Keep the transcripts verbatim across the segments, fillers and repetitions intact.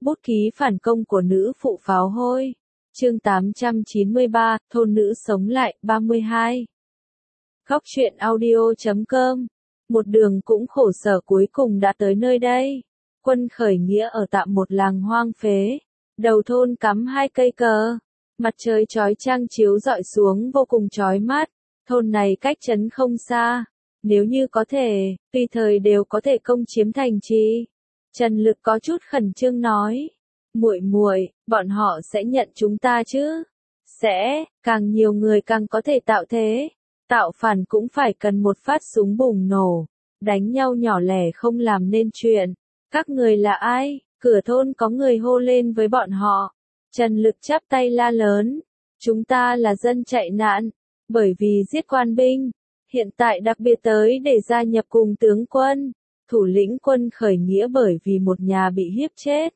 Bút ký phản công của nữ phụ pháo hôi. Chương tám trăm chín mươi ba, thôn nữ sống lại, ba mươi hai. Góc truyện audio chấm com. Một đường cũng khổ sở cuối cùng đã tới nơi đây. Quân khởi nghĩa ở tạm một làng hoang phế. Đầu thôn cắm hai cây cờ. Mặt trời chói chang chiếu rọi xuống vô cùng chói mắt. Thôn này cách trấn không xa. Nếu như có thể, tùy thời đều có thể công chiếm thành trì. Trần Lực có chút khẩn trương nói. Muội muội, bọn họ sẽ nhận chúng ta chứ? Sẽ, càng nhiều người càng có thể tạo thế. Tạo phản cũng phải cần một phát súng bùng nổ. Đánh nhau nhỏ lẻ không làm nên chuyện. Các người là ai? Cửa thôn có người hô lên với bọn họ. Trần Lực chắp tay la lớn. Chúng ta là dân chạy nạn. Bởi vì giết quan binh. Hiện tại đặc biệt tới để gia nhập cùng tướng quân. Thủ lĩnh quân khởi nghĩa bởi vì một nhà bị hiếp chết.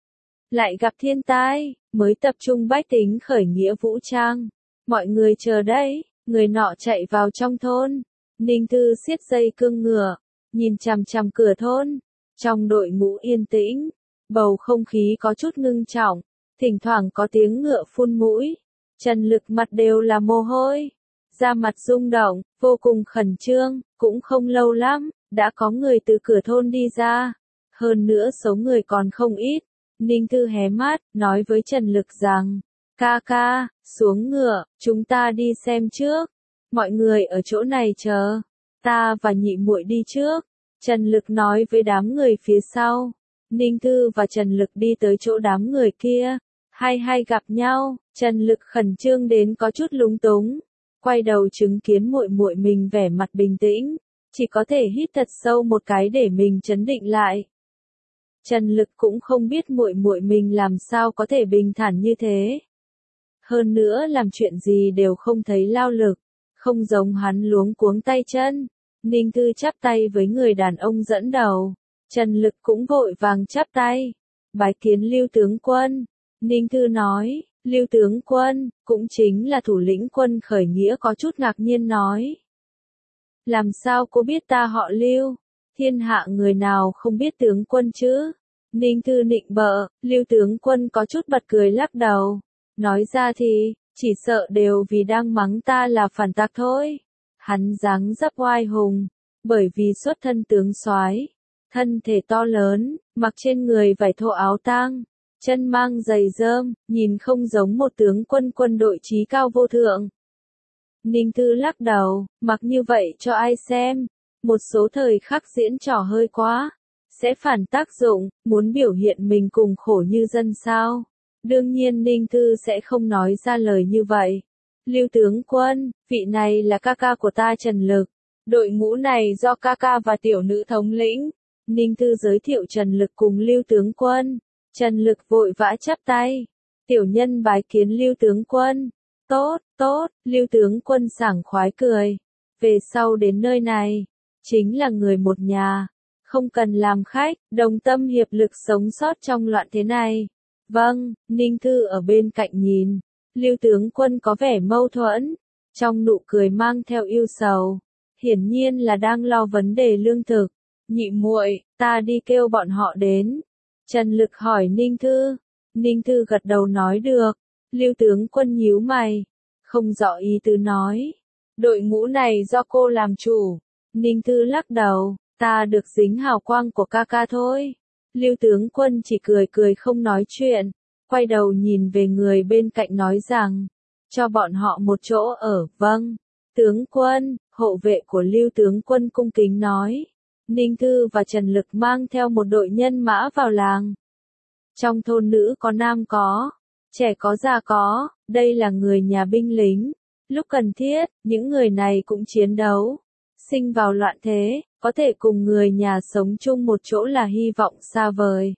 Lại gặp thiên tai, mới tập trung bách tính khởi nghĩa vũ trang. Mọi người chờ đấy, người nọ chạy vào trong thôn. Ninh Thư siết dây cương ngựa, nhìn chằm chằm cửa thôn. Trong đội ngũ yên tĩnh, bầu không khí có chút ngưng trọng, thỉnh thoảng có tiếng ngựa phun mũi. Trần Lực mặt đều là mồ hôi, da mặt rung động, vô cùng khẩn trương, cũng không lâu lắm, đã có người từ cửa thôn đi ra. Hơn nữa số người còn không ít. Ninh Thư hé mắt, nói với Trần Lực rằng, ca ca, xuống ngựa, chúng ta đi xem trước. Mọi người ở chỗ này chờ, ta và nhị muội đi trước. Trần Lực nói với đám người phía sau. Ninh Thư và Trần Lực đi tới chỗ đám người kia. Hay hay gặp nhau, Trần Lực khẩn trương đến có chút lúng túng. Quay đầu chứng kiến muội muội mình vẻ mặt bình tĩnh. Chỉ có thể hít thật sâu một cái để mình trấn định lại. Trần Lực cũng không biết muội muội mình làm sao có thể bình thản như thế. Hơn nữa làm chuyện gì đều không thấy lao lực, không giống hắn luống cuống tay chân. Ninh Thư chắp tay với người đàn ông dẫn đầu. Trần Lực cũng vội vàng chắp tay. Bái kiến Lưu tướng quân. Ninh Thư nói, Lưu tướng quân, cũng chính là thủ lĩnh quân khởi nghĩa có chút ngạc nhiên nói. Làm sao cô biết ta họ Lưu? Thiên hạ người nào không biết tướng quân chứ? Ninh Thư nịnh bợ, Lưu tướng quân có chút bật cười lắc đầu. Nói ra thì, chỉ sợ đều vì đang mắng ta là phản tặc thôi. Hắn dáng dấp oai hùng, bởi vì xuất thân tướng soái, thân thể to lớn, mặc trên người vải thô áo tang, chân mang giày rơm, nhìn không giống một tướng quân quân đội trí cao vô thượng. Ninh Thư lắc đầu, mặc như vậy cho ai xem? Một số thời khắc diễn trò hơi quá, sẽ phản tác dụng, muốn biểu hiện mình cùng khổ như dân sao. Đương nhiên Ninh Thư sẽ không nói ra lời như vậy. Lưu tướng quân, vị này là ca ca của ta Trần Lực. Đội ngũ này do ca ca và tiểu nữ thống lĩnh. Ninh Thư giới thiệu Trần Lực cùng Lưu tướng quân. Trần Lực vội vã chắp tay. Tiểu nhân bái kiến Lưu tướng quân. Tốt, tốt, Lưu tướng quân sảng khoái cười. Về sau đến nơi này, chính là người một nhà. Không cần làm khách, đồng tâm hiệp lực sống sót trong loạn thế này. Vâng, Ninh Thư ở bên cạnh nhìn. Lưu tướng quân có vẻ mâu thuẫn. Trong nụ cười mang theo yêu sầu. Hiển nhiên là đang lo vấn đề lương thực. Nhị muội, ta đi kêu bọn họ đến. Trần Lực hỏi Ninh Thư. Ninh Thư gật đầu nói được. Lưu tướng quân nhíu mày. Không rõ ý tứ nói. Đội ngũ này do cô làm chủ. Ninh Thư lắc đầu. Ta được dính hào quang của ca ca thôi. Lưu tướng quân chỉ cười cười không nói chuyện. Quay đầu nhìn về người bên cạnh nói rằng. Cho bọn họ một chỗ ở, vâng. Tướng quân, hộ vệ của Lưu tướng quân cung kính nói. Ninh Thư và Trần Lực mang theo một đội nhân mã vào làng. Trong thôn nữ có nam có, trẻ có già có, đây là người nhà binh lính. Lúc cần thiết, những người này cũng chiến đấu. Sinh vào loạn thế, có thể cùng người nhà sống chung một chỗ là hy vọng xa vời.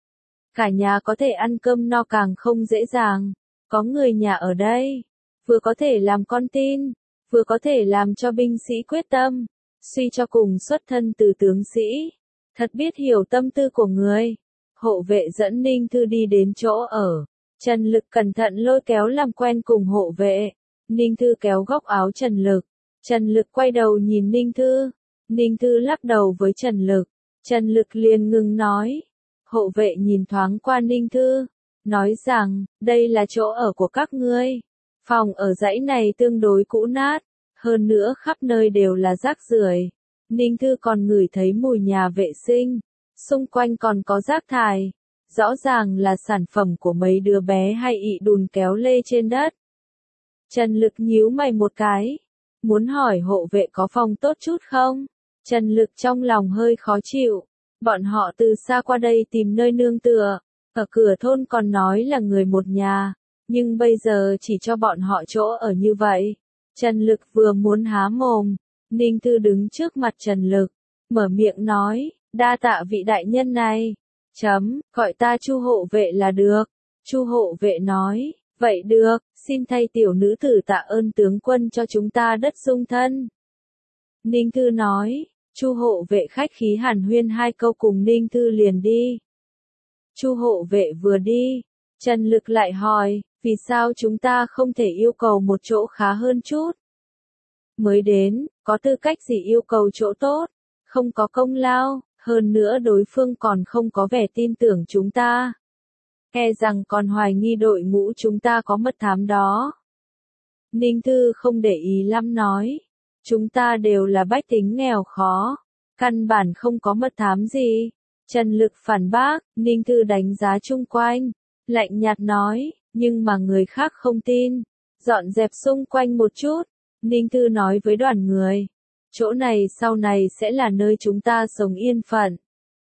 Cả nhà có thể ăn cơm no càng không dễ dàng. Có người nhà ở đây, vừa có thể làm con tin, vừa có thể làm cho binh sĩ quyết tâm. Suy cho cùng xuất thân từ tướng sĩ, thật biết hiểu tâm tư của người. Hộ vệ dẫn Ninh Thư đi đến chỗ ở. Trần Lực cẩn thận lôi kéo làm quen cùng hộ vệ. Ninh Thư kéo góc áo Trần Lực. Trần Lực quay đầu nhìn Ninh Thư. Ninh Thư lắc đầu với Trần Lực. Trần Lực liền ngừng nói. Hộ vệ nhìn thoáng qua Ninh Thư, nói rằng, đây là chỗ ở của các ngươi. Phòng ở dãy này tương đối cũ nát, hơn nữa khắp nơi đều là rác rưởi. Ninh Thư còn ngửi thấy mùi nhà vệ sinh, xung quanh còn có rác thải, rõ ràng là sản phẩm của mấy đứa bé hay ị đùn kéo lê trên đất. Trần Lực nhíu mày một cái, muốn hỏi hộ vệ có phòng tốt chút không? Trần Lực trong lòng hơi khó chịu, bọn họ từ xa qua đây tìm nơi nương tựa, ở cửa thôn còn nói là người một nhà, nhưng bây giờ chỉ cho bọn họ chỗ ở như vậy. Trần Lực vừa muốn há mồm, Ninh Thư đứng trước mặt Trần Lực, mở miệng nói, đa tạ vị đại nhân này, chấm, gọi ta Chu hộ vệ là được. Chu hộ vệ nói, vậy được, xin thay tiểu nữ tử tạ ơn tướng quân cho chúng ta đất dung thân. Ninh Thư nói, Chu hộ vệ khách khí hàn huyên hai câu cùng Ninh Thư liền đi. Chu hộ vệ vừa đi, Trần Lực lại hỏi, vì sao chúng ta không thể yêu cầu một chỗ khá hơn chút? Mới đến, có tư cách gì yêu cầu chỗ tốt, không có công lao, hơn nữa đối phương còn không có vẻ tin tưởng chúng ta. E rằng còn hoài nghi đội ngũ chúng ta có mật thám đó. Ninh Thư không để ý lắm nói, chúng ta đều là bách tính nghèo khó, căn bản không có mật thám gì. Trần Lực phản bác, Ninh Thư đánh giá chung quanh, lạnh nhạt nói, nhưng mà người khác không tin. Dọn dẹp xung quanh một chút, Ninh Thư nói với đoàn người, chỗ này sau này sẽ là nơi chúng ta sống yên phận.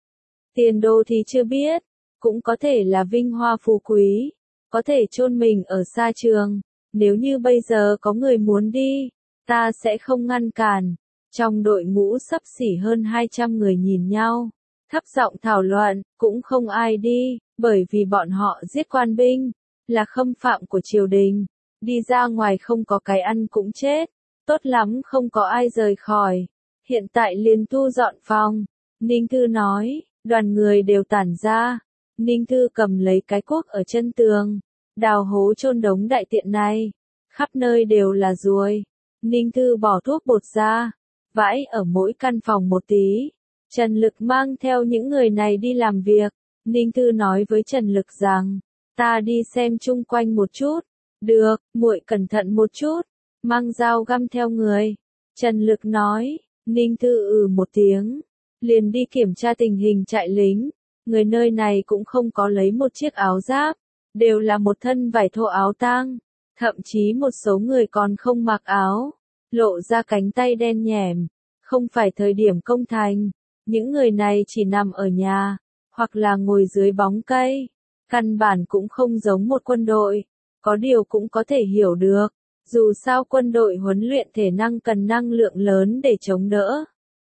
Tiền đồ thì chưa biết, cũng có thể là vinh hoa phú quý, có thể chôn mình ở xa trường. Nếu như bây giờ có người muốn đi, ta sẽ không ngăn cản. Trong đội ngũ sắp xỉ hơn hai trăm người nhìn nhau, thấp giọng thảo luận, cũng không ai đi, bởi vì bọn họ giết quan binh, là khâm phạm của triều đình, đi ra ngoài không có cái ăn cũng chết, tốt lắm không có ai rời khỏi, hiện tại liền thu dọn phòng. Ninh Thư nói, đoàn người đều tản ra, Ninh Thư cầm lấy cái cuốc ở chân tường, đào hố chôn đống đại tiện này, khắp nơi đều là ruồi. Ninh Thư bỏ thuốc bột ra, vãi ở mỗi căn phòng một tí. Trần Lực mang theo những người này đi làm việc. Ninh Thư nói với Trần Lực rằng, ta đi xem chung quanh một chút. Được, muội cẩn thận một chút, mang dao găm theo người. Trần Lực nói, Ninh Thư ừ một tiếng, liền đi kiểm tra tình hình trại lính. Người nơi này cũng không có lấy một chiếc áo giáp, đều là một thân vải thô áo tang, thậm chí một số người còn không mặc áo, lộ ra cánh tay đen nhẻm, không phải thời điểm công thành. Những người này chỉ nằm ở nhà, hoặc là ngồi dưới bóng cây, căn bản cũng không giống một quân đội, có điều cũng có thể hiểu được, dù sao quân đội huấn luyện thể năng cần năng lượng lớn để chống đỡ.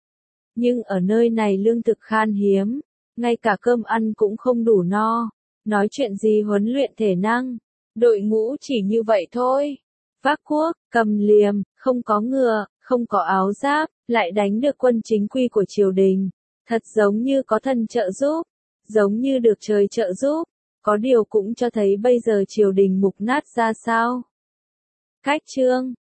Nhưng ở nơi này lương thực khan hiếm, ngay cả cơm ăn cũng không đủ no, nói chuyện gì huấn luyện thể năng, đội ngũ chỉ như vậy thôi. Vác cuốc, cầm liềm, không có ngựa, không có áo giáp, lại đánh được quân chính quy của triều đình, thật giống như có thần trợ giúp, giống như được trời trợ giúp, có điều cũng cho thấy bây giờ triều đình mục nát ra sao. Cách chương